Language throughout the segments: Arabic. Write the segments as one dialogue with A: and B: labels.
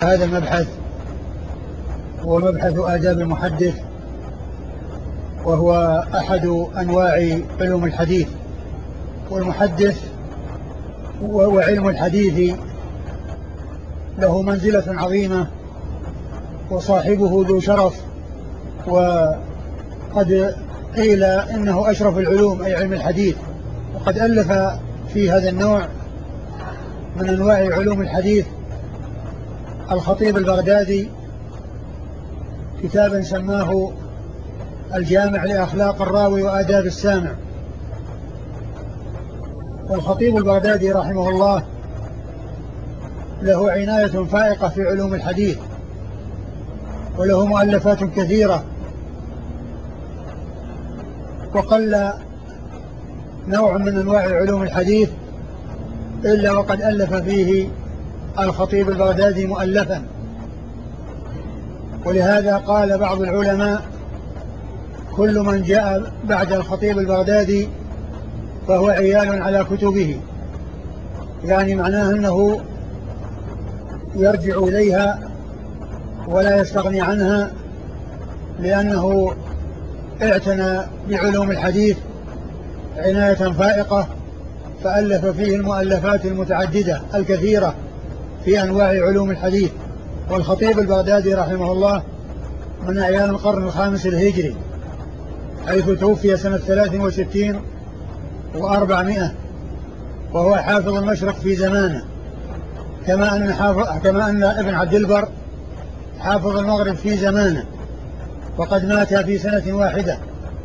A: هذا المبحث هو مبحث آداب المحدث، وهو أحد أنواع علوم الحديث. والمحدث وعلم الحديث له منزلة عظيمة، وصاحبه ذو شرف، وقد قيل إنه أشرف العلوم أي علم الحديث. وقد ألف في هذا النوع من أنواع علوم الحديث الخطيب البغدادي كتابا سماه الجامع لأخلاق الراوي وآداب السامع. والخطيب البغدادي رحمه الله له عناية فائقة في علوم الحديث، وله مؤلفات كثيرة، وقل نوع من أنواع علوم الحديث إلا وقد ألف فيه الخطيب البغدادي مؤلفا. ولهذا قال بعض العلماء: كل من جاء بعد الخطيب البغدادي فهو عيال على كتبه، يعني معناه أنه يرجع إليها ولا يستغني عنها، لأنه اعتنى بعلوم الحديث عناية فائقة، فألف فيه المؤلفات المتعددة الكثيرة في أنواع علوم الحديث. والخطيب البغدادي رحمه الله من أعيان القرن الخامس الهجري، حيث توفي سنة 63 و400، وهو حافظ المشرق في زمانه، كما أن ابن عبد البر حافظ المغرب في زمانه، وقد مات في سنة واحدة.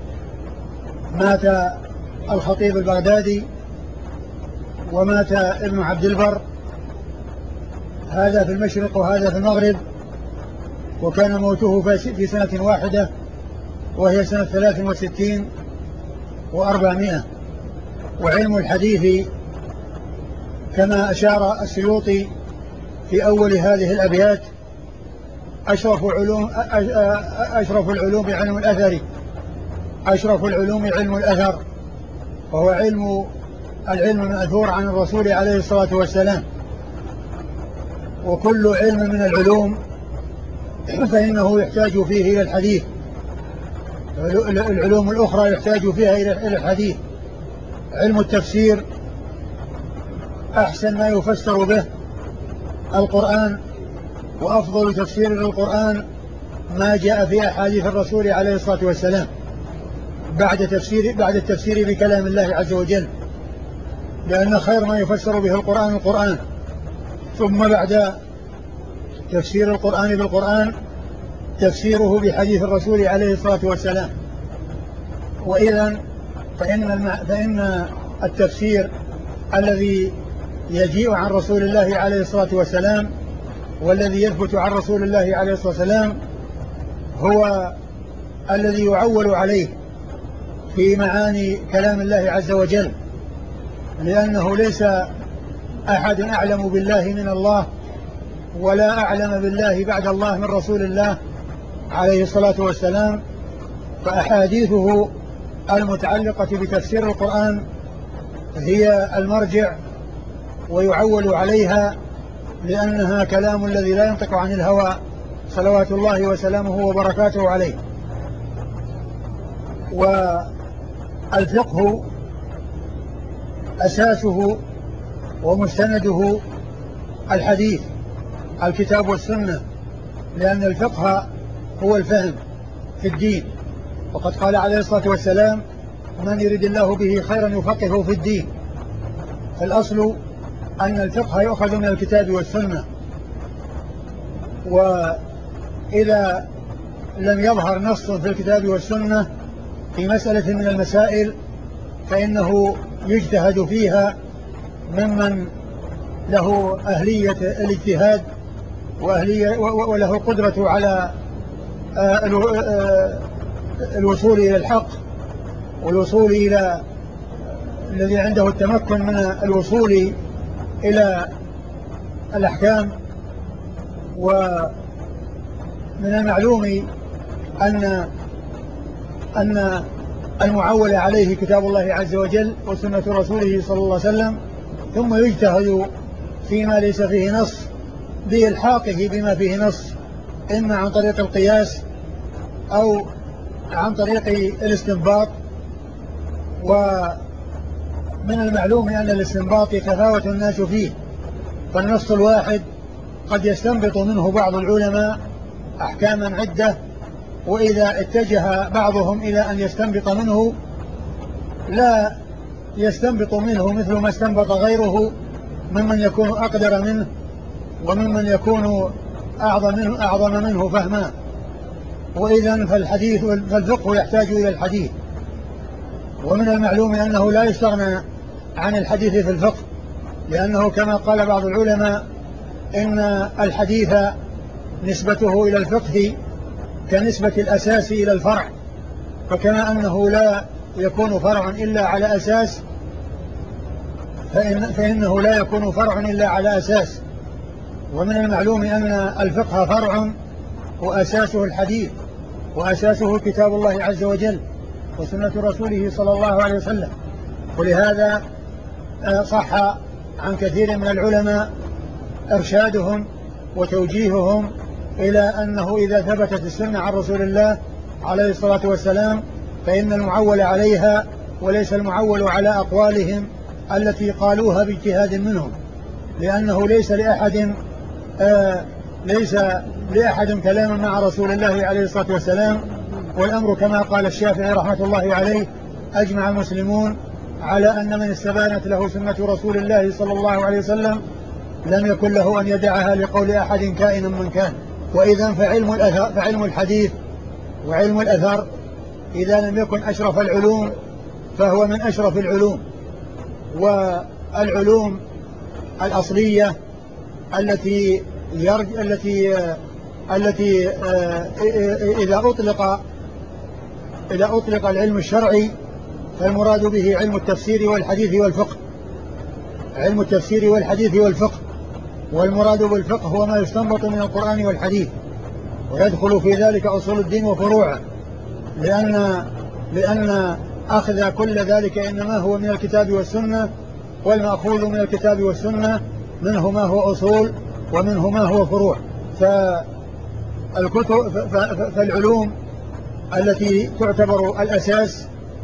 A: مات الخطيب البغدادي ومات ابن عبد البر، هذا في المشرق وهذا في المغرب، وكان موته في سنة واحدة وهي سنة 63 و400. وعلم الحديث كما أشار السيوطي في أول هذه الأبيات أشرف العلوم علم الأثر، أشرف العلوم علم الأثر، وهو العلم المأثور عن الرسول عليه الصلاة والسلام. وكل علم من العلوم فإنه يحتاج فيه إلى الحديث، العلوم الأخرى يحتاج فيها إلى الحديث. علم التفسير أحسن ما يفسر به القرآن، وأفضل تفسير للقرآن ما جاء في أحاديث الرسول عليه الصلاة والسلام بعد التفسير بكلام الله عز وجل، لأن خير ما يفسر به القرآن، ثم بعد تفسير القرآن بالقرآن تفسيره بحديث الرسول عليه الصلاة والسلام. وإذن فإن التفسير الذي يجيء عن رسول الله عليه الصلاة والسلام والذي يثبت عن رسول الله عليه الصلاة والسلام هو الذي يعول عليه في معاني كلام الله عز وجل، لأنه ليس أحد أعلم بالله من الله، ولا أعلم بالله بعد الله من رسول الله عليه الصلاة والسلام. فأحاديثه المتعلقة بتفسير القرآن هي المرجع ويعول عليها، لأنها كلام الذي لا ينطق عن الهوى صلوات الله وسلامه وبركاته عليه. والفقه أساسه ومستنده الحديث، الكتاب والسنة، لأن الفقه هو الفهم في الدين. وقد قال عليه الصلاة والسلام: من يرد الله به خيرا يفقهه في الدين. فالأصل أن الفقه يؤخذ من الكتاب والسنة، وإذا لم يظهر نص في الكتاب والسنة في مسألة من المسائل فإنه يجتهد فيها ممن له أهلية الاجتهاد وله قدرة على الوصول إلى الحق، والوصول إلى الذي عنده التمكن من الوصول إلى الأحكام. ومن المعلوم أن المعول عليه كتاب الله عز وجل وسنة رسوله صلى الله عليه وسلم، ثم يجتهد فيما ليس فيه نص بإلحاقه بما فيه نص، إما عن طريق القياس أو عن طريق الاستنباط. ومن المعلوم أن الاستنباط تفاوت الناس فيه، فالنص الواحد قد يستنبط منه بعض العلماء أحكاما عدة، وإذا اتجه بعضهم إلى أن يستنبط منه لا يستنبط منه مثل ما استنبط غيره ممن يكون أقدر منه وممن يكون أعظم منه فهما. وإذا فالفقه يحتاج إلى الحديث. ومن المعلوم أنه لا يستغنى عن الحديث في الفقه، لأنه كما قال بعض العلماء إن الحديث نسبته إلى الفقه كنسبة الأساس إلى الفرع، فكما أنه لا يكون فرع إلا على أساس فإنه لا يكون فرع إلا على أساس. ومن المعلوم أن الفقه فرع وأساسه الحديث، وأساسه كتاب الله عز وجل وسنة رسوله صلى الله عليه وسلم. ولهذا صح عن كثير من العلماء إرشادهم وتوجيههم إلى أنه إذا ثبتت السنة عن رسول الله عليه الصلاة والسلام فإن المعول عليها وليس المعول على أقوالهم التي قالوها باجتهاد منهم، لأنه ليس لأحد كلام مع رسول الله عليه الصلاة والسلام. والأمر كما قال الشافعي رحمة الله عليه: أجمع المسلمون على أن من استبانت له سنة رسول الله صلى الله عليه وسلم لم يكن له أن يدعها لقول أحد كائنا من كان. وإذا فعلم الحديث وعلم الأثر إذا لم يكن أشرف العلوم فهو من أشرف العلوم. والعلوم الأصلية التي إذا أطلق العلم الشرعي فالمراد به علم التفسير والحديث والفقه، علم التفسير والحديث والفقه. والمراد بالفقه هو ما يستنبط من القرآن والحديث، ويدخل في ذلك أصول الدين وفروعه، لأن أخذ كل ذلك إنما هو من الكتاب والسنة، والمأخوذ من الكتاب والسنة منه ما هو أصول ومنه ما هو فروع. فالعلوم التي تعتبر الأساس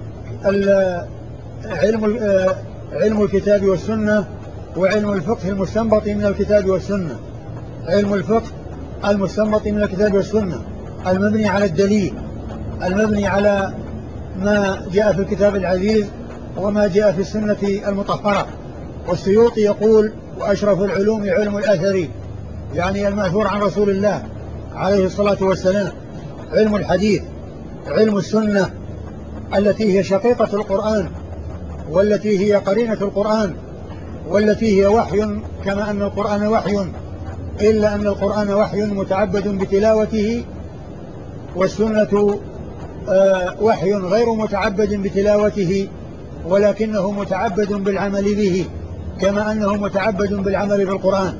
A: علم الكتاب والسنة، وعلم الفقه المستنبط من الكتاب والسنة. علم الفقه المستنبط من الكتاب والسنة المبني على الدليل، المبني على ما جاء في الكتاب العزيز وما جاء في السنة المطهرة. والسيوطي يقول: وأشرف العلوم علم الأثر، يعني المأثور عن رسول الله عليه الصلاة والسلام. علم الحديث، علم السنة التي هي شقيقة القرآن، والتي هي قرينة القرآن، والتي هي وحي كما أن القرآن وحي، إلا أن القرآن وحي متعبد بتلاوته، والسنة وحي غير متعبد بتلاوته ولكنه متعبد بالعمل به، كما أنه متعبد بالعمل بالقرآن.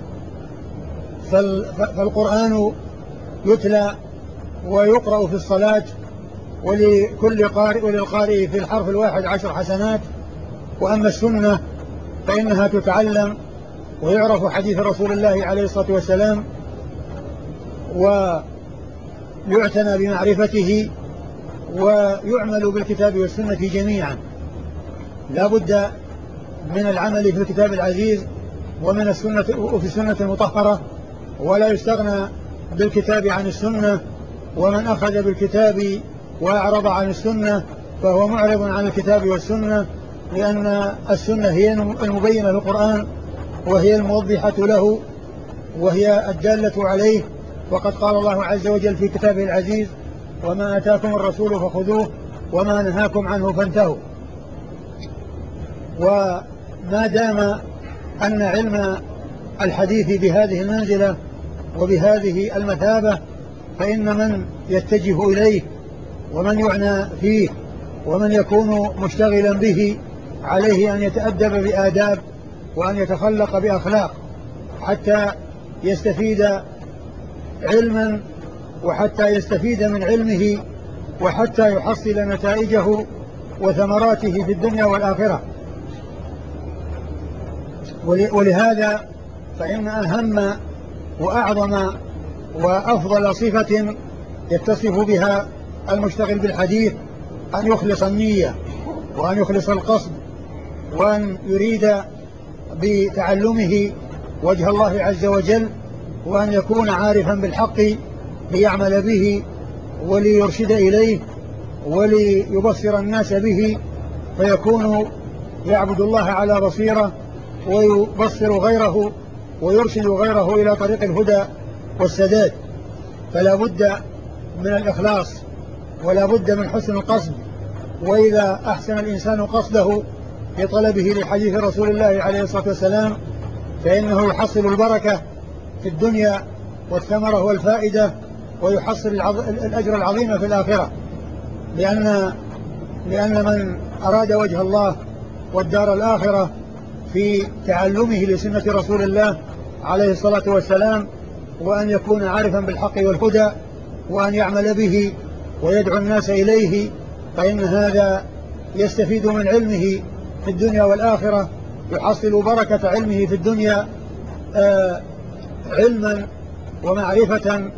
A: فالقرآن يتلى ويقرأ في الصلاة، ولكل قارئ وللقارئ في الحرف الواحد 10 حسنات. وأما السنة فإنها تتعلم ويعرف حديث رسول الله عليه الصلاة والسلام ويعتنى بمعرفته ويعمل بالكتاب والسنة جميعا. لا بد من العمل في الكتاب العزيز ومن السنة وفي السنة المطهرة، ولا يستغنى بالكتاب عن السنة. ومن أخذ بالكتاب وأعرض عن السنة فهو معرض عن الكتاب والسنة، لأن السنة هي المبينة للقرآن، وهي الموضحة له، وهي الدالة عليه. وقد قال الله عز وجل في كتابه العزيز: وما آتاكم الرسول فخذوه وما نهاكم عنه فانتهوا. وما دام أن علم الحديث بهذه المنزلة وبهذه المثابة، فإن من يتجه إليه ومن يعنى فيه ومن يكون مشتغلا به عليه أن يتأدب بآداب وأن يتخلق بأخلاق حتى يستفيد علما، وحتى يستفيد من علمه، وحتى يحصل نتائجه وثمراته في الدنيا والآخرة. ولهذا فإن أهم وأعظم وأفضل صفة يتصف بها المشتغل بالحديث أن يخلص النية وأن يخلص القصد وأن يريد بتعلمه وجه الله عز وجل، وأن يكون عارفا بالحق ليعمل به وليرشد إليه وليبصر الناس به، فيكون يعبد الله على بصيرة ويبصر غيره ويرشد غيره إلى طريق الهدى والسداد. فلا بد من الإخلاص ولا بد من حسن القصد. وإذا أحسن الإنسان قصده في طلبه لحديث رسول الله عليه الصلاة والسلام فإنه يحصل البركة في الدنيا والثمرة والفائدة، ويحصل الأجر العظيم في الآخرة، لأن من أراد وجه الله والدار الآخرة في تعلمه لسنة رسول الله عليه الصلاة والسلام، وأن يكون عارفا بالحق والهدى وأن يعمل به ويدعو الناس إليه، فإن هذا يستفيد من علمه في الدنيا والآخرة، يحصل بركة علمه في الدنيا علما ومعرفة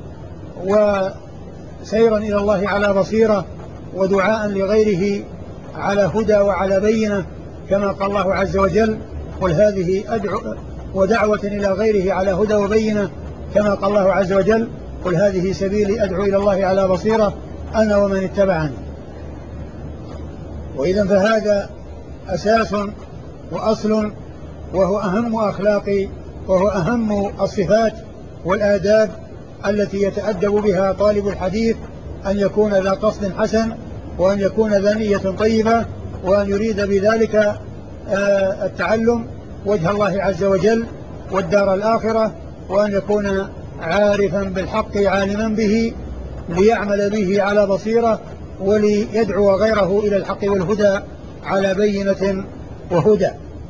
A: وسيرا إلى الله على بصيرة، ودعاء لغيره على هدى وعلى بينة، كما قال الله عز وجل: قل هذه أدعو، ودعوة إلى غيره على هدى وبينة، كما قال الله عز وجل: قل هذه سبيلي أدعو إلى الله على بصيرة أنا ومن اتبعني. وإذا فهذا أساس وأصل، وهو أهم أخلاق وهو أهم الصفات والآداب التي يتأدب بها طالب الحديث، أن يكون ذا قصد حسن، وأن يكون ذا نية طيبة، وأن يريد بذلك التعلم وجه الله عز وجل والدار الآخرة، وأن يكون عارفا بالحق عالما به ليعمل به على بصيرة وليدعو غيره إلى الحق والهدى على بينة وهدى.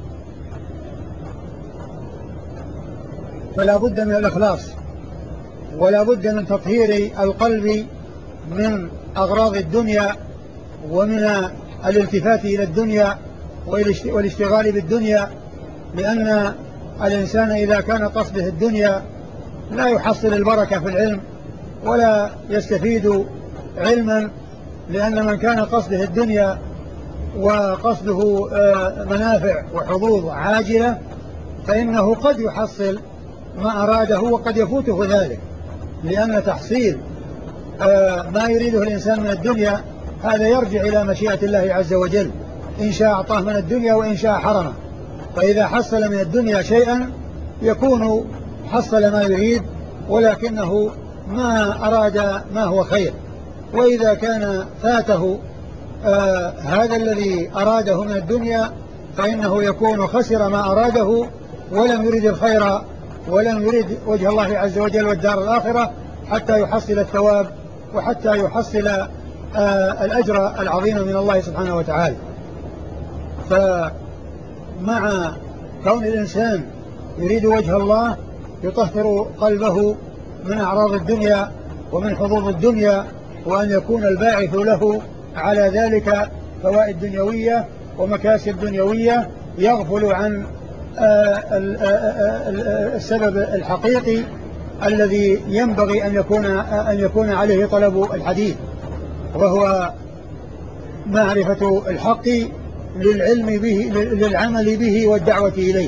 A: فلا بد من الإخلاص ولا بد من تطهير القلب من أغراض الدنيا ومن الالتفات إلى الدنيا والاشتغال بالدنيا، لأن الإنسان إذا كان قصده الدنيا لا يحصل البركة في العلم ولا يستفيد علما، لأن من كان قصده الدنيا وقصده منافع وحظوظ عاجلة فإنه قد يحصل ما أراده وقد يفوته ذلك، لأن تحصيل ما يريده الإنسان من الدنيا هذا يرجع إلى مشيئة الله عز وجل، إن شاء أعطاه من الدنيا وإن شاء حرمه. فإذا حصل من الدنيا شيئا يكون حصل ما يريد ولكنه ما أراد ما هو خير، وإذا كان فاته هذا الذي أراده من الدنيا فإنه يكون خسر ما أراده ولم يرد الخير ولم يرد وجه الله عز وجل والدار الآخرة حتى يحصل الثواب وحتى يحصل الأجر العظيم من الله سبحانه وتعالى. فمع كون الإنسان يريد وجه الله يطهر قلبه من أعراض الدنيا ومن حظوظ الدنيا، وأن يكون الباعث له على ذلك فوائد دنيوية ومكاسب دنيوية، يغفل عن السبب الحقيقي الذي ينبغي أن يكون عليه طلب الحديث، وهو معرفة الحق للعلم به للعمل به والدعوة إليه.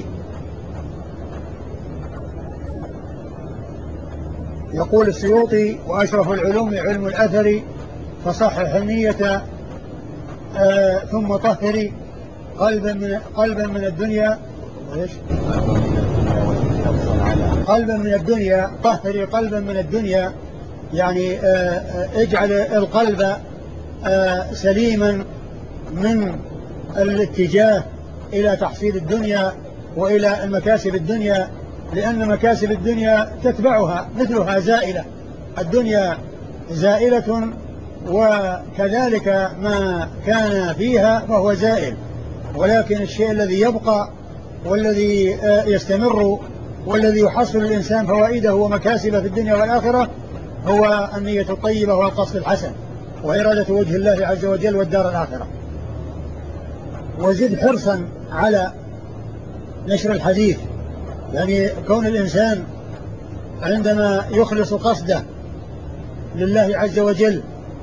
A: يقول السيوطي: وأشرف العلوم علم الأثر، فصحح النية ثم طهري قلبا من الدنيا قلبا من الدنيا طهري قلبا من الدنيا، يعني اجعل القلب سليما من الاتجاه إلى تحصيل الدنيا وإلى المكاسب الدنيا، لأن مكاسب الدنيا تتبعها مثلها زائلة، الدنيا زائلة وكذلك ما كان فيها فهو زائل، ولكن الشيء الذي يبقى والذي يستمر والذي يحصل الإنسان فوائده ومكاسبه في الدنيا والآخرة هو النية الطيبة والقصد الحسن وإرادة وجه الله عز وجل والدار الآخرة. وزد حرصا على نشر الحديث، يعني كون الإنسان عندما يخلص قصده لله عز وجل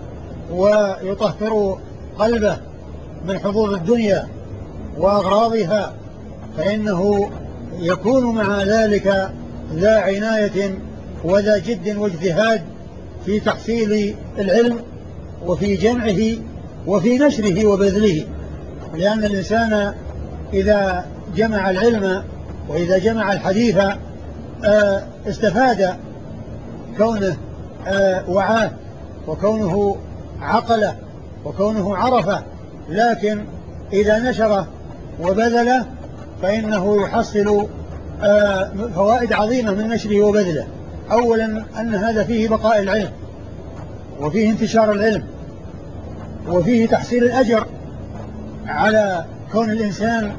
A: ويطهر قلبه من حظوظ الدنيا وأغراضها، فإنه يكون مع ذلك ذا عناية وذا جد واجتهاد في تحصيل العلم وفي جمعه وفي نشره وبذله. لأن الإنسان إذا جمع العلم وإذا جمع الحديث استفاد كونه وعاه وكونه عقله وكونه عرفه، لكن إذا نشره وبذله فإنه يحصل فوائد عظيمة من نشره وبذله. أولا أن هذا فيه بقاء العلم وفيه انتشار العلم وفيه تحصيل الأجر على كون الإنسان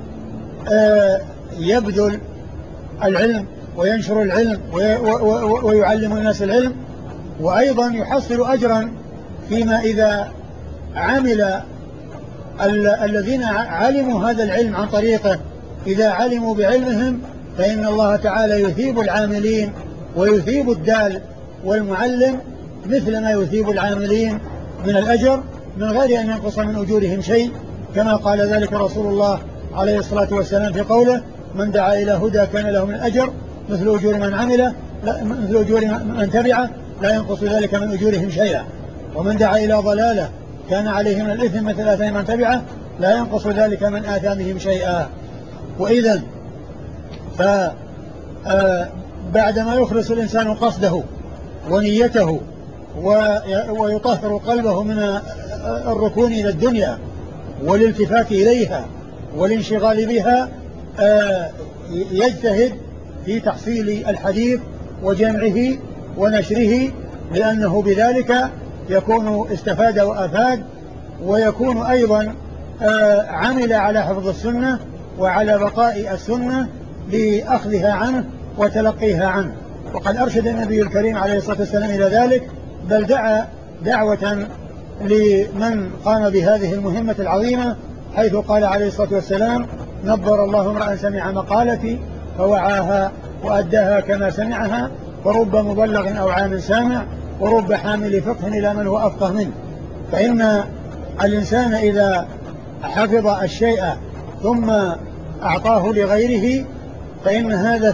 A: يبذل العلم وينشر العلم ويعلم الناس العلم، وأيضا يحصل أجرا فيما إذا عمل الذين علموا هذا العلم عن طريقه، إذا علموا بعلمهم فإن الله تعالى يثيب العاملين ويثيب الدال والمعلم مثل ما يثيب العاملين من الأجر من غير أن ينقص من أجورهم شيء، كما قال ذلك رسول الله عليه الصلاة والسلام في قوله: من دعا إلى هدى كان له من الأجر مثل أجور من عمله مثل أجور من تبعه لا ينقص ذلك من أجورهم شيئا، ومن دعا إلى ضلالة كان عليه من الإثم مثل آثام من تبعه لا ينقص ذلك من آثامهم شيئا. وإذا بعدما يخلص الإنسان قصده ونيته ويطهر قلبه من الركون إلى الدنيا والالتفات إليها والانشغال بها، يجتهد في تحصيل الحديث وجمعه ونشره، لأنه بذلك يكون استفاد وأفاد، ويكون أيضا عمل على حفظ السنة وعلى بقاء السنة لأخذها عنه وتلقيها عنه. وقد أرشد النبي الكريم عليه الصلاة والسلام إلى ذلك، بل دعا دعوة لمن قام بهذه المهمة العظيمة، حيث قال عليه الصلاة والسلام: نبر الله امرأ سمع مقالتي فوعاها وأداها كما سمعها، ورب مبلغ أو عام سامع، ورب حامل فقه إلى من هو أفقه منه. فإن الإنسان إذا حفظ الشيء ثم أعطاه لغيره فإن هذا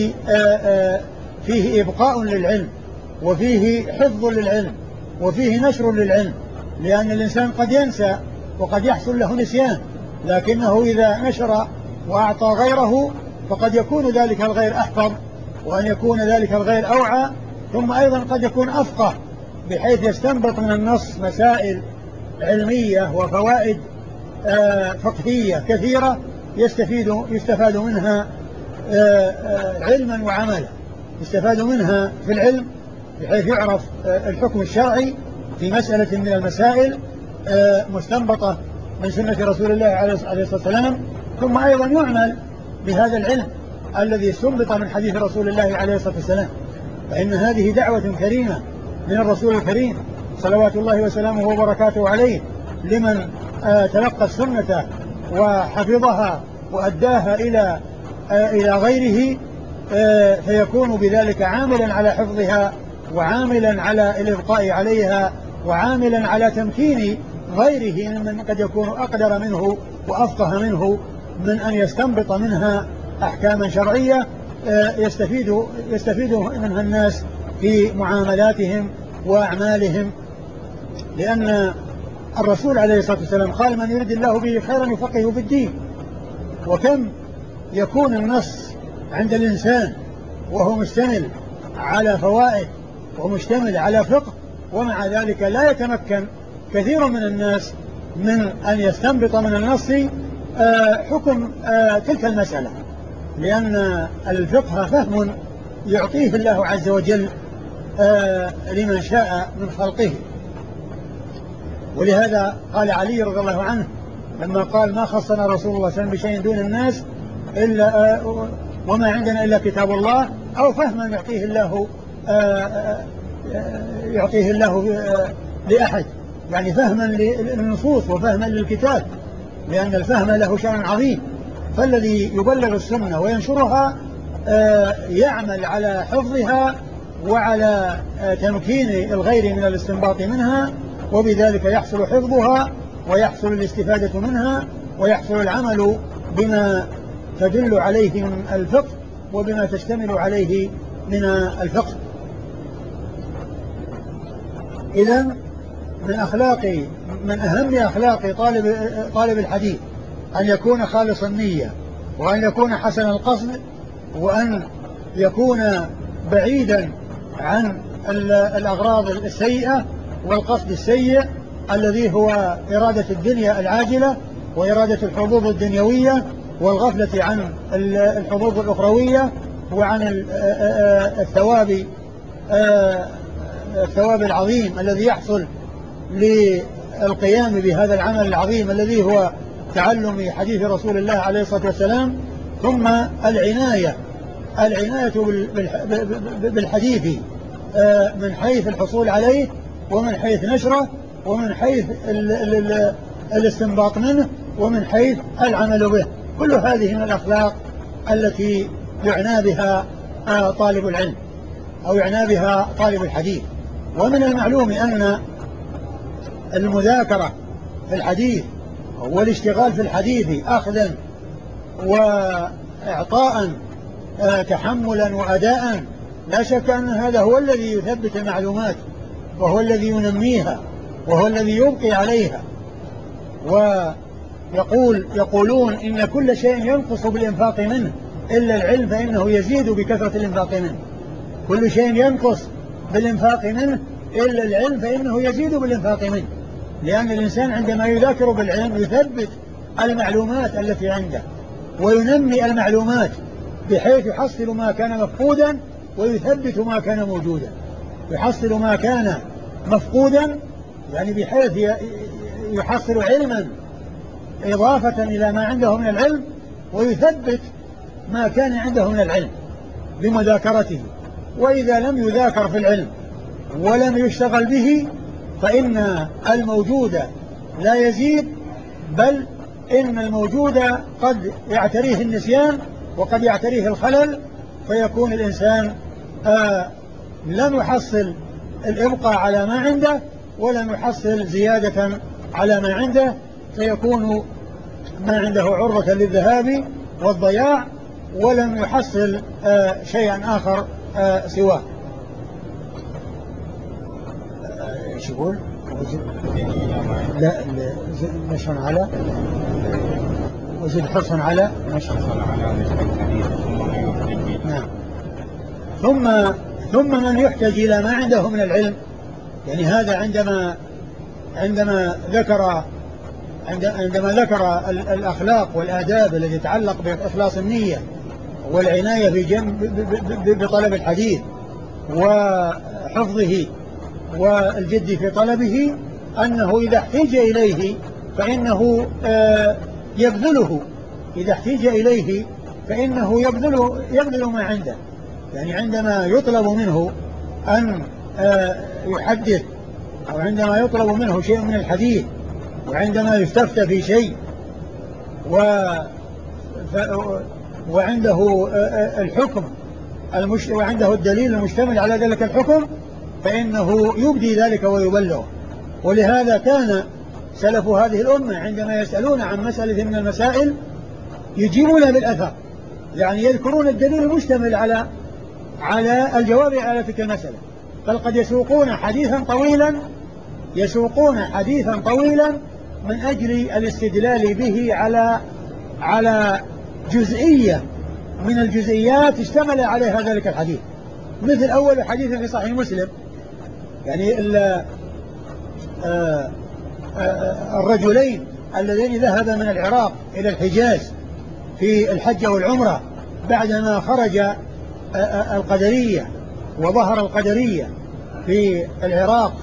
A: فيه إبقاء للعلم وفيه حفظ للعلم وفيه نشر للعلم، لأن الإنسان قد ينسى وقد يحصل له نسيان، لكنه إذا نشر وأعطى غيره فقد يكون ذلك الغير أحفظ، وأن يكون ذلك الغير أوعى، ثم أيضا قد يكون أفقه بحيث يستنبط من النص مسائل علمية وفوائد فقهية كثيرة يستفاد منها علما وعملا. يستفاد منها في العلم بحيث يعرف الحكم الشرعي في مسألة من المسائل مستنبطة من سنة رسول الله عليه الصلاة والسلام، ثم أيضا يعمل بهذا العلم الذي استنبط من حديث رسول الله عليه الصلاة والسلام. فإن هذه دعوة كريمة من الرسول الكريم صلوات الله وسلامه وبركاته عليه لمن تلقى السنة وحفظها وأداها إلى غيره، فيكون بذلك عاملا على حفظها وعاملا على الإبقاء عليها وعاملا على تمكين غيره ممن قد يكون أقدر منه وأفقه منه من أن يستنبط منها أحكاما شرعية يستفيد منها الناس في معاملاتهم وأعمالهم. لأن الرسول عليه الصلاة والسلام قال: من يريد الله به خيرا يفقهه في الدين. وكم يكون النص عند الإنسان وهو مشتمل على فوائد ومشتمل على فقه، ومع ذلك لا يتمكن كثير من الناس من أن يستنبط من النص حكم تلك المسألة، لأن الفقه فهم يعطيه الله عز وجل لمن شاء من خلقه. ولهذا قال علي رضي الله عنه لما قال: ما خصنا رسول الله صلى الله عليه وسلم بشيء دون الناس إلا وما عندنا إلا كتاب الله، أو فهما يعطيه الله لأحد، يعني فهما للنصوص وفهما للكتاب، لأن الفهم له شأن عظيم. فالذي يبلغ السنة وينشرها يعمل على حفظها وعلى تمكين الغير من الاستنباط منها، وبذلك يحصل حفظها ويحصل الاستفادة منها ويحصل العمل بما تدل عليه من الفقه وبما تشتمل عليه من الفقه. إذن من أهم أخلاق طالب الحديث أن يكون خالص النية، وأن يكون حسن القصد، وأن يكون بعيدا عن الأغراض السيئة والقصد السيء الذي هو إرادة الدنيا العاجلة وإرادة الحظوظ الدنيوية والغفلة عن الحظوظ الأخروية وعن الثواب العظيم الذي يحصل للقيام بهذا العمل العظيم الذي هو تعلم حديث رسول الله عليه الصلاة والسلام. ثم العناية بالحديث من حيث الحصول عليه ومن حيث نشره ومن حيث الاستنباط منه ومن حيث العمل به. كل هذه من الأخلاق التي يعنى بها طالب العلم أو يعنى بها طالب الحديث. ومن المعلوم أن المذاكرة في الحديث والاشتغال في الحديث أخذا وإعطاء تحملا وأداء لا شك أن هذا هو الذي يثبت المعلومات وهو الذي ينميها وهو الذي يبقي عليها. ويقولون إن كل شيء ينقص بالإنفاق منه إلا العلم فإنه يزيد بكثرة الإنفاق منه. كل شيء ينقص بالإنفاق منه إلا العلم فإنه يزيد بالإنفاق منه، لأن الإنسان عندما يذاكر بالعلم يثبت المعلومات التي عنده وينمي المعلومات بحيث يحصل ما كان مفقودا ويثبت ما كان موجودا. يحصل ما كان مفقودا يعني بحيث يحصل علما إضافة إلى ما عنده من العلم، ويثبت ما كان عنده من العلم بمذاكرته. وإذا لم يذاكر في العلم ولم يشتغل به فإن الموجود لا يزيد، بل إن الموجود قد يعتريه النسيان وقد يعتريه الخلل، فيكون الإنسان لم يحصل الإبقاء على ما عنده ولم يحصل زيادة على ما عنده، فيكون ما عنده عرضة للذهاب والضياع ولم يحصل شيئا آخر سواه. ايش يقول؟ لا نشرا على وزد حرصا على نشرا على نعم. ثم من يحتاج إلى ما عنده من العلم، يعني هذا عندما ذكر الأخلاق والآداب التي تتعلق بإخلاص النية والعناية بطلب الحديث وحفظه والجد في طلبه، أنه إذا احتاج إليه فإنه يبذله. إذا احتاج إليه فإنه يبذل ما عنده. يعني عندما يطلب منه أن يحدث أو عندما يطلب منه شيء من الحديث وعندما يستفتى في شيء وعنده الحكم وعنده الدليل المشتمل على ذلك الحكم فإنه يبدي ذلك ويبلغ. ولهذا كان سلف هذه الأمة عندما يسألون عن مسألة من المسائل يجيبون بالأثر، يعني يذكرون الدليل المشتمل على الجواب على تلك المسألة، بل قد يسوقون حديثا طويلا من أجل الاستدلال به على جزئية من الجزئيات اشتمل عليها ذلك الحديث. مثل أول حديث في صحيح مسلم، يعني الرجلين اللذين ذهبا من العراق إلى الحجاز في الحج والعمرة بعدما خرج القدرية وظهر القدرية في العراق،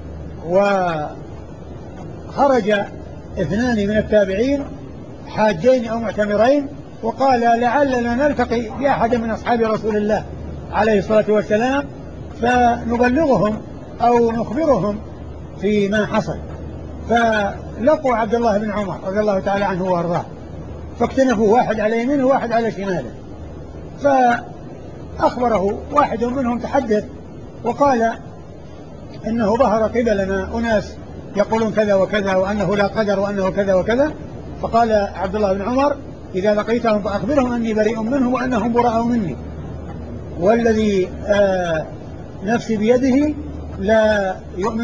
A: وخرج 2 من التابعين حاجين أو معتمرين وقال لعلنا نلتقي بأحد من أصحاب رسول الله عليه الصلاة والسلام فنبلغهم أو نخبرهم فيما حصل. فلقوا عبد الله بن عمر رضي الله تعالى عنه وارضاه، فاكتنفوا واحد على يمينه وواحد على شماله، فأخبره واحد منهم تحدث وقال إنه ظهر قبلنا أناس يقولون كذا وكذا وأنه لا قدر وأنه كذا وكذا. فقال عبد الله بن عمر إذا لقيتهم فأخبرهم أني بريء منهم وأنهم براء مني، والذي نفسي بيده لا يؤمن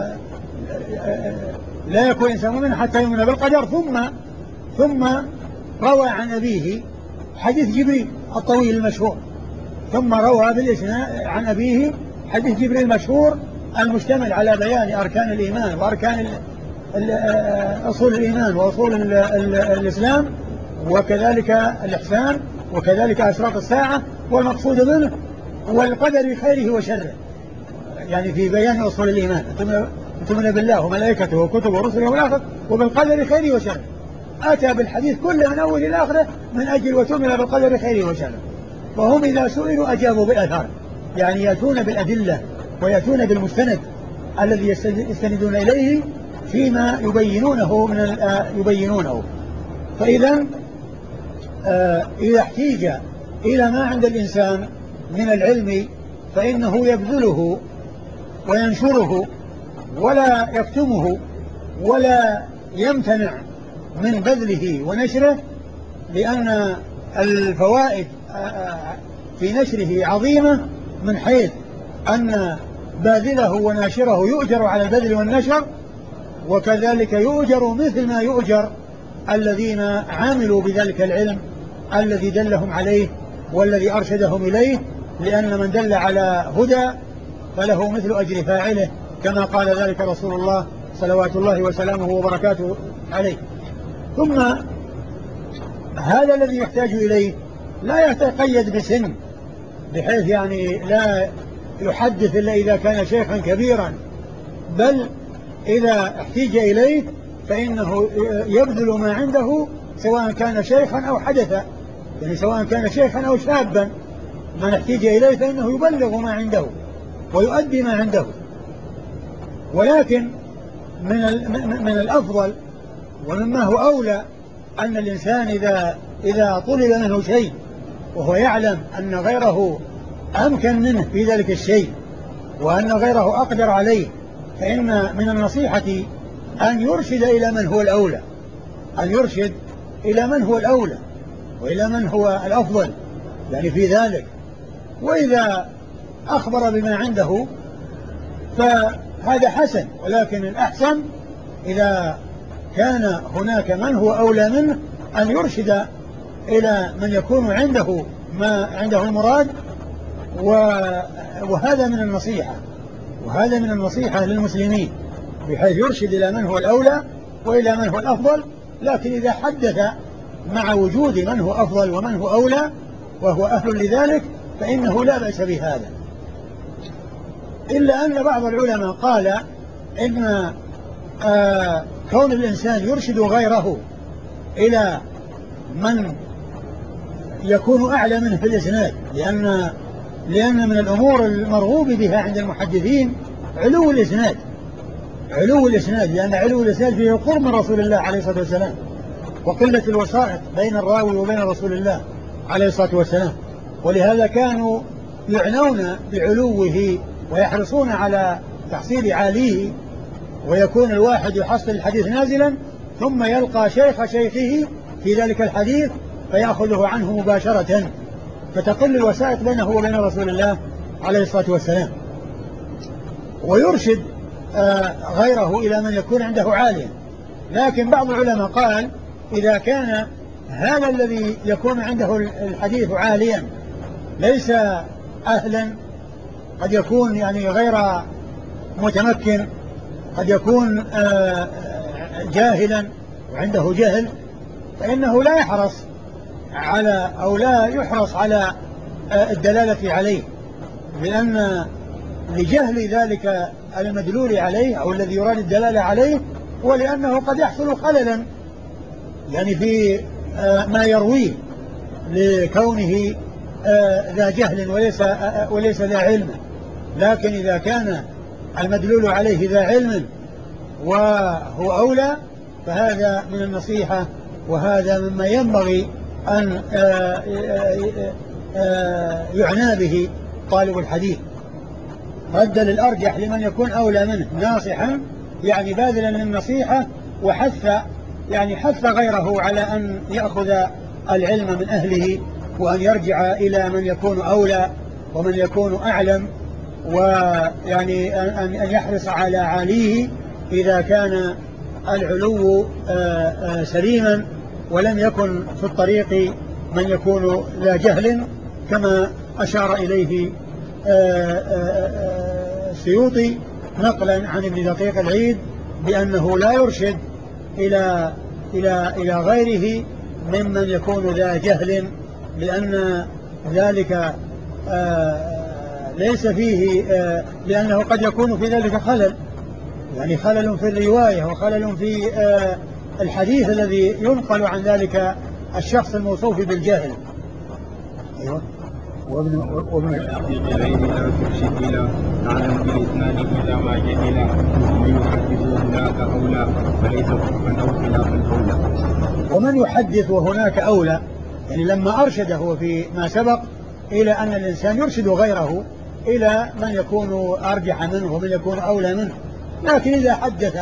A: لا يكون إنسان مؤمن حتى يؤمن بالقدر. ثم روى عن أبيه حديث جبريل الطويل المشهور، ثم روى بالإسناد عن أبيه حديث جبريل المشهور المشتمل على بيان أركان الإيمان وأركان أصول الإيمان وأصول الإسلام وكذلك الإحسان وكذلك أشراط الساعة والمقصود منه والقدر خيره وشره، يعني في بيان أصول الإيمان تؤمن بالله وملائكته وكتبه ورسله والآخر وبالقدر خيره وشره. أتى بالحديث كله من أول إلى آخره من أجل وتؤمن بالقدر خيره وشره. وهم إذا سئلوا أجابوا بالأثار، يعني يأتون بالأدلة ويأتون بالمستند الذي يستندون إليه فيما يبينونه. فإذا إذا احتيج إلى ما عند الإنسان من العلم فإنه يبذله وينشره ولا يكتمه ولا يمتنع من بذله ونشره، لأن الفوائد في نشره عظيمة من حيث أن باذله وناشره يؤجر على البذل والنشر، وكذلك يؤجر مثل ما يؤجر الذين عاملوا بذلك العلم الذي دلهم عليه والذي أرشدهم إليه، لأن من دل على هدى فله مثل أجر فاعله كما قال ذلك رسول الله صلوات الله وسلامه وبركاته عليه. ثم هذا الذي يحتاج إليه لا يتقيد بسن بحيث يعني لا يحدث إلا إذا كان شيخا كبيرا، بل إذا احتيج إليه فإنه يبذل ما عنده سواء كان شيخا أو حدثا، يعني سواء كان شيخا أو شابا من احتيج إليه فإنه يبلغ ما عنده ويؤدي ما عنده. ولكن من الأفضل ومما هو أولى أن الإنسان إذا طلب منه شيء وهو يعلم أن غيره أمكن منه في ذلك الشيء وأن غيره أقدر عليه، فإن من النصيحة أن يرشد إلى من هو الأولى، أن يرشد إلى من هو الأولى وإلى من هو الأفضل يعني في ذلك. وإذا أخبر بما عنده فهذا حسن، ولكن الأحسن إذا كان هناك من هو أولى منه أن يرشد إلى من يكون عنده ما عنده المراد. وهذا من النصيحة، وهذا من النصيحة للمسلمين بحيث يرشد إلى من هو الأولى وإلى من هو الأفضل. لكن إذا حدث مع وجود من هو أفضل ومن هو أولى وهو أهل لذلك فإنه لا بأس بهذا، إلا أن بعض العلماء قال إن كون الإنسان يرشد غيره إلى من يكون أعلى منه في الإسناد، لأن من الأمور المرغوب بها عند المحدثين علو الإسناد، لأن علو الإسناد فيه قرب من رسول الله عليه الصلاة والسلام وقلة الوسائط بين الراوي وبين رسول الله عليه الصلاة والسلام. ولهذا كانوا يعنون بعلوه ويحرصون على تحصيل عاليه، ويكون الواحد يحصل الحديث نازلا ثم يلقى شيخ شيخه في ذلك الحديث فيأخذه عنه مباشرة، فتقل الوسائط بينه وبين رسول الله عليه الصلاة والسلام. ويرشد غيره إلى من يكون عنده عاليا. لكن بعض العلماء قال إذا كان هذا الذي يكون عنده الحديث عاليا ليس أهلا، قد يكون يعني غير متمكن، قد يكون جاهلا وعنده جهل، فإنه لا يحرص على أو لا يحرص على الدلالة عليه، لأن لجهل ذلك المدلول عليه أو الذي يراد الدلالة عليه، ولأنه قد يحصل خللا يعني في ما يرويه لكونه ذا جهل وليس ذا علم. لكن إذا كان المدلول عليه ذا علم وهو أولى فهذا من النصيحة، وهذا مما ينبغي أن يعنى به طالب الحديث. رد للأرجح لمن يكون أولى منه ناصحا، يعني باذلا للنصيحة، وحث يعني حث غيره على أن يأخذ العلم من أهله، وأن يرجع إلى من يكون أولى ومن يكون أعلم، ويعني أن يحرص على عاليه إذا كان العلو سليما، ولم يكن في الطريق من يكون ذا جهل، كما أشار إليه السيوطي نقلا عن ابن دقيق العيد بأنه لا يرشد إلى غيره ممن يكون ذا جهل، لأن ذلك ليس فيه، لأنه قد يكون في ذلك خلل، يعني خلل في الرواية وخلل في الحديث الذي ينقل عن ذلك الشخص الموصوف بالجهل. أيوة.
B: ومن الحقيقة غير لا ترشد إلى تعلم بالإسناد إلى ما جهل، ومن يحدث هناك أولى وليس حكما أو خلافا أولى.
A: ومن يحدث وهناك أولى، يعني لما أرشده فيما سبق إلى أن الإنسان يرشد غيره إلى من يكون أرجح منه ومن يكون أولى منه، لكن إذا حدث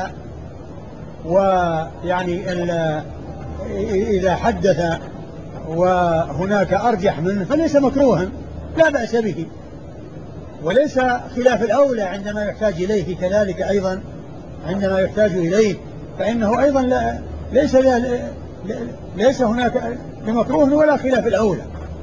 A: ويعني إذا حدث وهناك أرجح منه فليس مكروها، لا بأس به، وليس خلاف الأولى عندما يحتاج إليه، كذلك أيضا عندما يحتاج إليه فإنه أيضا ليس هناك لمكروه ولا خلاف الأولى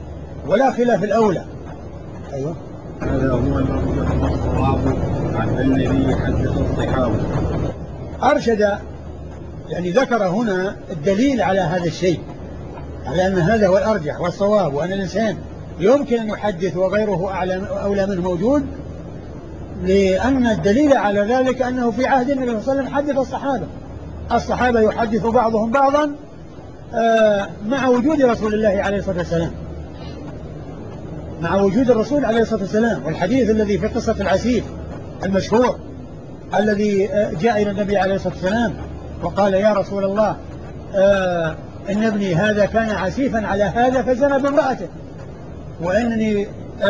A: أيوة.
B: هذا هو الصواب عن الذي يحدث الصحابة.
A: أرشد، يعني ذكر هنا الدليل على هذا الشيء، على أن هذا هو الأرجح والصواب، وأن الإنسان يمكن أن يحدث وغيره أولى منه موجود، لأن الدليل على ذلك أنه في عهد النبي صلى الله عليه وسلم حدث الصحابة يحدث بعضهم بعضا مع وجود رسول الله عليه الصلاة والسلام، مع وجود الرسول عليه الصلاة والسلام. والحديث الذي في قصة العسيف المشهور الذي جاء إلى النبي عليه الصلاة والسلام وقال: يا رسول الله، إن ابني هذا كان عسيفا على هذا فزنى بامرأته، وإنني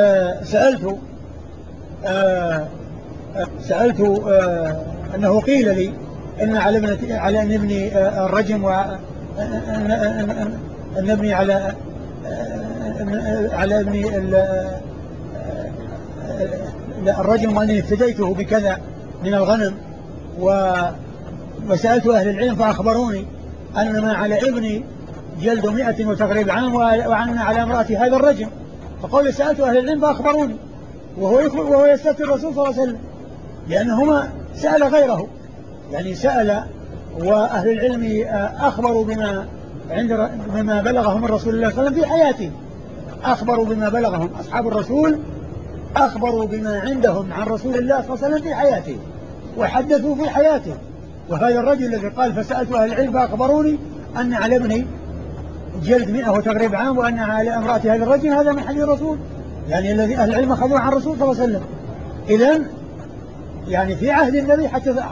A: سألت أنه قيل لي إن على أن ابني الرجم، وأن ابني على ابني الرجم، وأني افتديته بكذا من الغنم، وسألت أهل العلم فأخبروني أن ما على ابني جلد 100 وتغريب عام، وأن على امرأتي هذا الرجم. فقال: سألت أهل العلم فأخبروني، وهو يستفتي الرسول صلى الله عليه وسلم، لأنهما سأل غيره، يعني سأل وأهل العلم أخبروا بما بلغهم الرسول الله صلى الله عليه وسلم في حياته، أخبروا بما بلغهم أصحاب الرسول، أخبروا بما عندهم عن رسول الله صلى الله عليه وسلم في حياته، وحدثوا في حياته. وهذا الرجل الذي قال: فسألت أهل العلم فأخبروني أن على ابني جلد 100 وتغريب عام، وأن على امرأتي هذا الرجل، هذا من حديث الرسول، يعني الذي أهل العلم أخذوه عن الرسول صلى الله عليه وسلم. إذن يعني في عهد النبي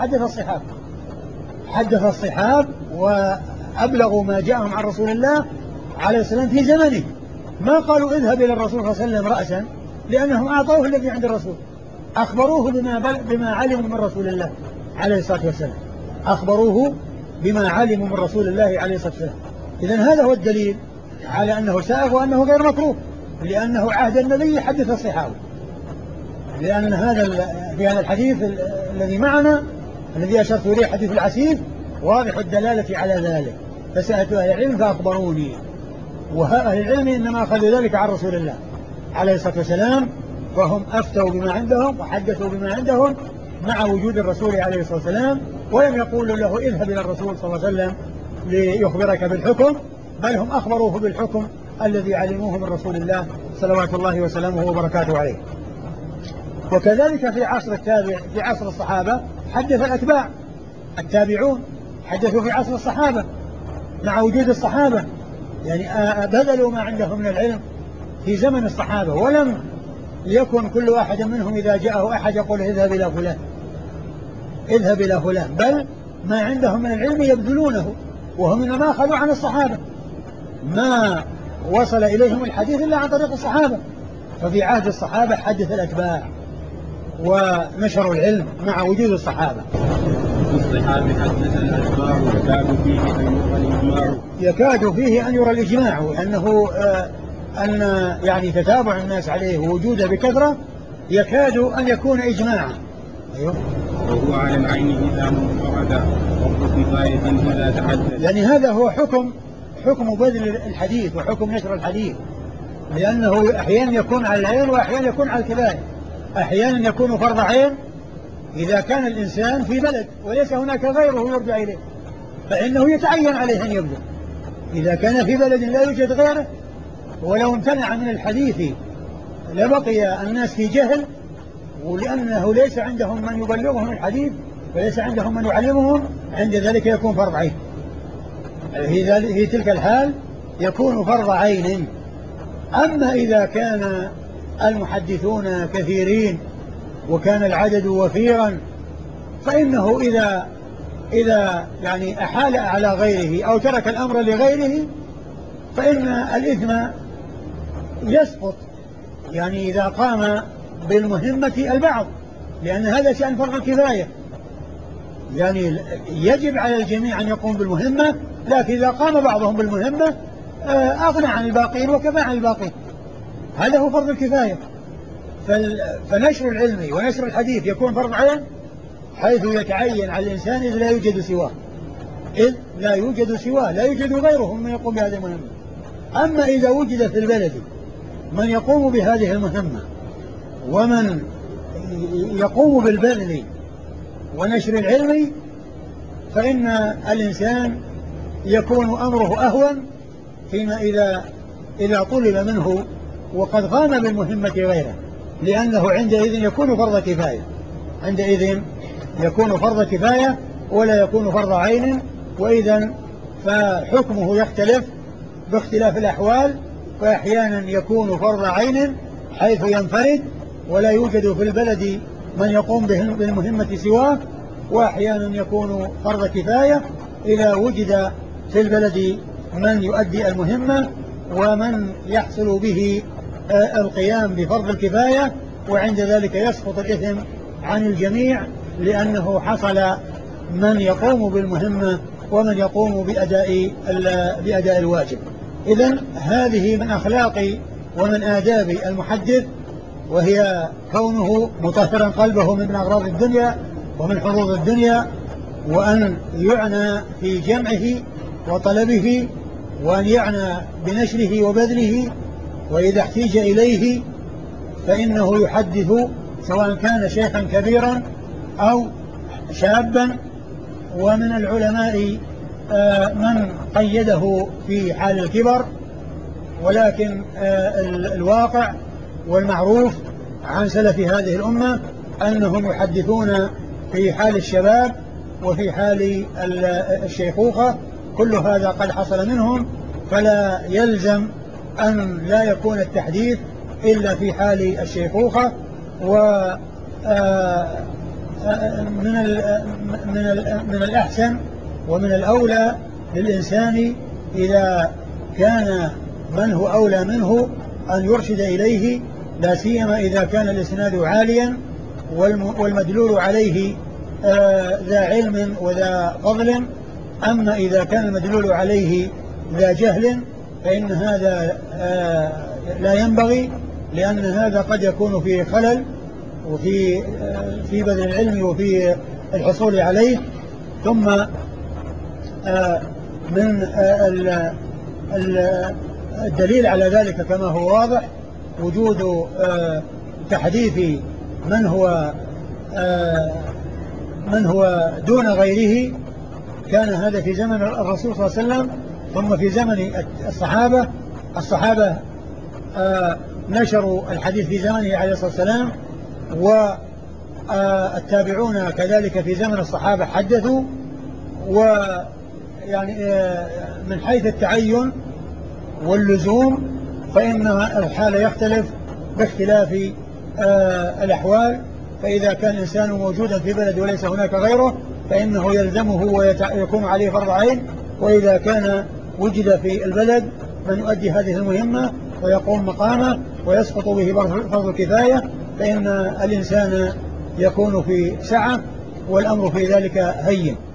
A: حدث الصحاب وأبلغوا ما جاءهم عن رسول الله عليه السلام في زمنه، ما قالوا اذهب إلى الرسول صلى الله عليه وسلم رأسا، لأنهم أعطوه الذي عند الرسول، أخبروه بما علموا من رسول الله عليه الصلاة والسلام، أخبروه بما علموا من رسول الله عليه الصلاة والسلام. إذن هذا هو الدليل على أنه سائغ وأنه غير مكروه، لأنه عهد النبي حدث الصحابة، لأن في هذا الحديث الذي معنا الذي أشرت إليه حديث العسيف واضح الدلالة على ذلك. فسألت أهل العلم فأخبروني، وأهل العلم إنما أخذوا ذلك عن رسول الله عليه الصلاة والسلام، فهم أفتوا بما عندهم وحدثوا بما عندهم مع وجود الرسول عليه الصلاة والسلام، ولم يقولوا له اذهب إلى الرسول صلى الله عليه وسلم ليخبرك بالحكم، بل هم أخبروه بالحكم الذي علموه من رسول الله صلوات الله وسلامه وبركاته عليه. وكذلك في عصر الصحابة حدث التابعون حدثوا في عصر الصحابة مع وجود الصحابة، يعني بذلوا ما عندهم من العلم في زمن الصحابة، ولم يكن كل واحد منهم إذا جاءه أحد يقول اذهب إلى فلان، بل ما عندهم من العلم يبذلونه، وهم إنما أخذوا عن الصحابة ما وصل إليهم الحديث إلا عن طريق الصحابة. ففي عهد الصحابة حدث الأتباع ونشروا العلم مع وجود الصحابة.
B: الصحابة حدث الأتباع
A: يكاد فيه أن يرى الإجماع أنه أن يعني تتابع الناس عليه ووجوده بكثرة يكاد أن يكون إجماعا. أيوه.
B: وهو على العين إذا منفرد وفي كفاية إذا تحدث.
A: يعني هذا هو حكم بذل الحديث وحكم نشر الحديث، لأنه أحيانا يكون على العين وأحيانا يكون على الكفاية. أحيانا يكون فرض عين إذا كان الإنسان في بلد وليس هناك غيره يرجع إليه فإنه يتعين عليه أن يبذل. إذا كان في بلد لا يوجد غيره ولو امتنع من الحديث لبقي الناس في جهل، ولأنه ليس عندهم من يبلغهم الحديث وليس عندهم من يعلمهم، عند ذلك يكون فرض عين. في تلك الحال يكون فرض عين. أما إذا كان المحدثون كثيرين وكان العدد وفيرا فإنه إذا يعني أحال على غيره أو ترك الأمر لغيره فإن الإثم يسقط، يعني إذا قام بالمهمة البعض، لأن هذا شأن فرض الكفاية. يعني يجب على الجميع أن يقوم بالمهمة، لكن إذا قام بعضهم بالمهمة أغنى عن الباقين وكفى عن الباقين. هذا هو فرض الكفاية. فنشر العلم ونشر الحديث يكون فرض عين حيث يتعين على الإنسان إذ لا يوجد سواه، لا يوجد غيره من يقوم بهذه المهمة. أما إذا وجد في البلد من يقوم بهذه المهمة ومن يقوم بالبذل ونشر العلم فإن الإنسان يكون أمره أهون فيما إذا طلب منه وقد قام بالمهمة غيره، لأنه عندئذ يكون فرض كفاية ولا يكون فرض عين. وإذا فحكمه يختلف باختلاف الأحوال، فأحيانا يكون فرض عين حيث ينفرد ولا يوجد في البلد من يقوم بالمهمة سواه، وأحيانا يكون فرض كفاية إذا وجد في البلد من يؤدي المهمة ومن يحصل به القيام بفرض الكفاية، وعند ذلك يسقط الإثم عن الجميع لأنه حصل من يقوم بالمهمة ومن يقوم بأداء الواجب. إذن هذه من أخلاق ومن آداب المحدث، وهي كونه مطهرا قلبه من أغراض الدنيا ومن حظوظ الدنيا، وأن يعنى في جمعه وطلبه، وأن يعنى بنشره وبذله، وإذا احتيج إليه فإنه يحدث سواء كان شيخا كبيرا أو شابا. ومن العلماء من قيده في حال الكبر، ولكن الواقع والمعروف عن سلف هذه الأمة أنهم يحدثون في حال الشباب وفي حال الشيخوخة. كل هذا قد حصل منهم، فلا يلزم أن لا يكون التحديث إلا في حال الشيخوخة. من الأحسن ومن الأولى للإنسان إذا كان من هو أولى منه أن يرشد إليه، لا سيما إذا كان الإسناد عاليا والمدلول عليه ذا علم وذا فضل. أما إذا كان المدلول عليه ذا جهل فإن هذا لا ينبغي، لأن هذا قد يكون فيه خلل وفي بذل العلم وفي الحصول عليه. ثم من الدليل على ذلك كما هو واضح وجود تحديث من هو دون غيره. كان هذا في زمن الرسول صلى الله عليه وسلم، ثم في زمن الصحابة نشروا الحديث في زمنه عليه الصلاة والسلام، والتابعون كذلك في زمن الصحابة حدثوا. ويعني من حيث التعين واللزوم فإن الحال يختلف باختلاف الأحوال. فإذا كان الإنسان موجودا في بلد وليس هناك غيره فإنه يلزمه ويكون عليه فرض عين، وإذا كان وجد في البلد من يؤدي هذه المهمة ويقوم مقامه ويسقط به فرض الكفاية، فإن الإنسان يكون في سعة والأمر في ذلك هين.